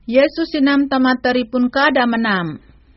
Yesus sinam tamataripun kada menam.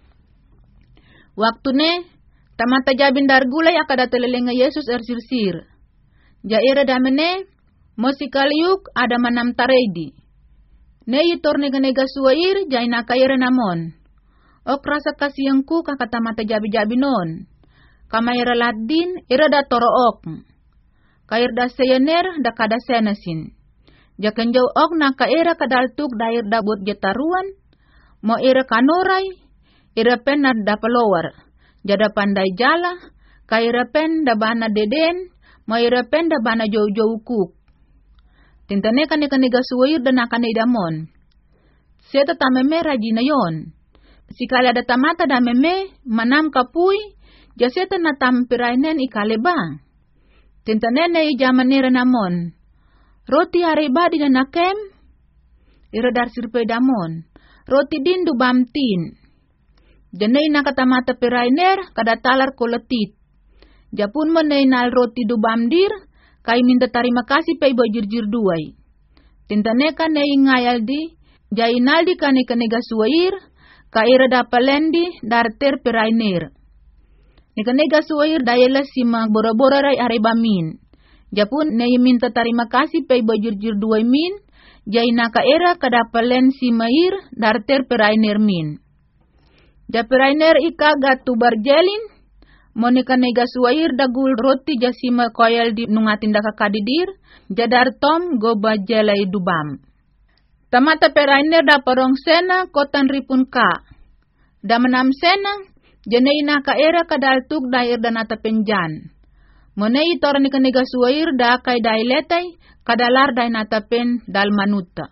Waktune tamata jabin dargulay akada telelenga Yesus ersirsir. Jaira damene mosikaliuk ada manam taredi. Nei torne ganega suair jaina kaira namon. Ok rasa kasiyangku kakata mata jabi-jabi non. Kamayra ladin ira da toro ok. Kair da seyener da kada senasin. Jakan jau ok na kaira kadaltuk dair da buat jetaruan. Mo ira kanorai, ira pen na da pelowar. Jada pandai jala, kaira pen da bana deden, mo ira pen da bana jau-jau kuk. Tintane kaneka suwair dan akan idamon. Seta tameme rajina yon. Sikali ada tamata dameme manam kapui, jaseta na tampirainen ikaleba. Tintane ne jamanera namon. Roti areba di nakem, ira dar sirpe damon. Roti din du bamtin. Janei nakatamata pirainer kada talar koletit. Japun menei nal roti du bamdir, kai minta terima kasih pei bojir-jir duai. Tintane kan nei ngayal di, jainal di kaneka suair, kaira dapalendi darter pirainer. Neka suair dayela sima bora-bora rai arebamin. Japun nei minta terima kasih pei bojir-jir duai min, jaina kaira kadapalen simair darter pirainer min. Japirainer ika gatu barjelin, monika nega suair dagul roti jasima koyal di nungatin daka kadidir, jadar tom go bajelai dubam. Tamata perainer da parong sena kotan ripun ka. Da menam sena, jenei naka era kadaltuk dair dan ata penjan. Monei toran ika nega suair da kai dailetai, kadalar dai nata pen dal manuta.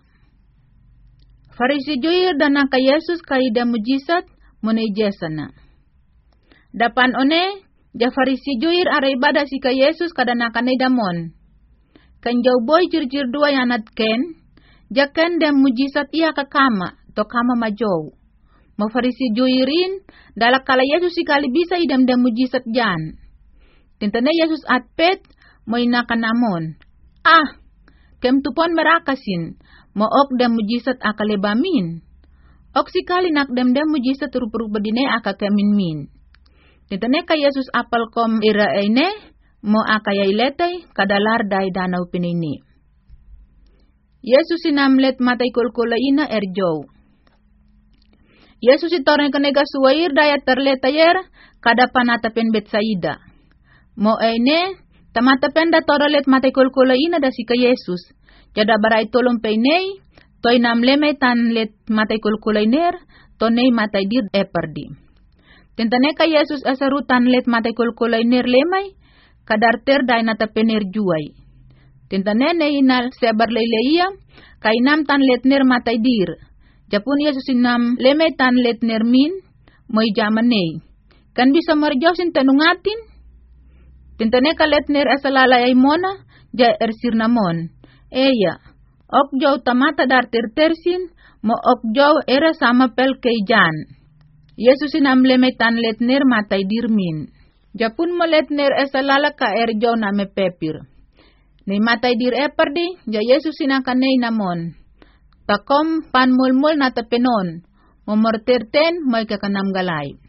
Farisi juir dan naka Yesus kai da mujizat, monei jesana. Dapan one, Jafarisi juir ara ibadah si ka Yesus kada nakanay damon. Kan jau boy jir-jir dua yanat ken, jakan dem mujizat iya kakama, to kama majow. Mo farisi juirin, dalak kala Yesus sikali bisa idam dem mujizat jan. Tintane Yesus atpet, mo inakan namon. Ah, kem tupon merakasin, mo ok dem mujizat akalebamin. Ok sikali nak dem mujizat rup-rup bedine akakemin-min. Tintane ka Yesus apal kom ira ene, mo akayay letay, kadalar day danau pinini. Yesus sinamlet matay kulkula ina erjow. Yesus itorne kanega suwair daya terletayer, kada panatapen Betsaida. Mo ene, tamatapen da torolet matay kulkula ina da si ka Yesus. Jada baray tolong peinei, toy namleme tan let matay kulkulainer, tonay matay dir eperdi. Tintane ka Yesus asarutan let matay kulkulainer lemay, kadarter day natapener juay. Tintane ne inal sebar leileia, kainam tan letner matay dir. Japun Yesus inam lemay tan letner min, moy jamanay. Kan bisa marjawsin tanungatin? Tintane ka letner asalalay ay mona, ja ersir namon. Eya, okjaw tamata dar tertersin, mo okjaw era sama pel keijan. Yesus inamleme tan letner matay dirmin. Japun mo letner esalala ka erjaw na me pepir. Ni matay dir eperdi, ja Yesus inakanay namon. Takom panmulmul na tapenon, mo morterten mo'y kakanam galay.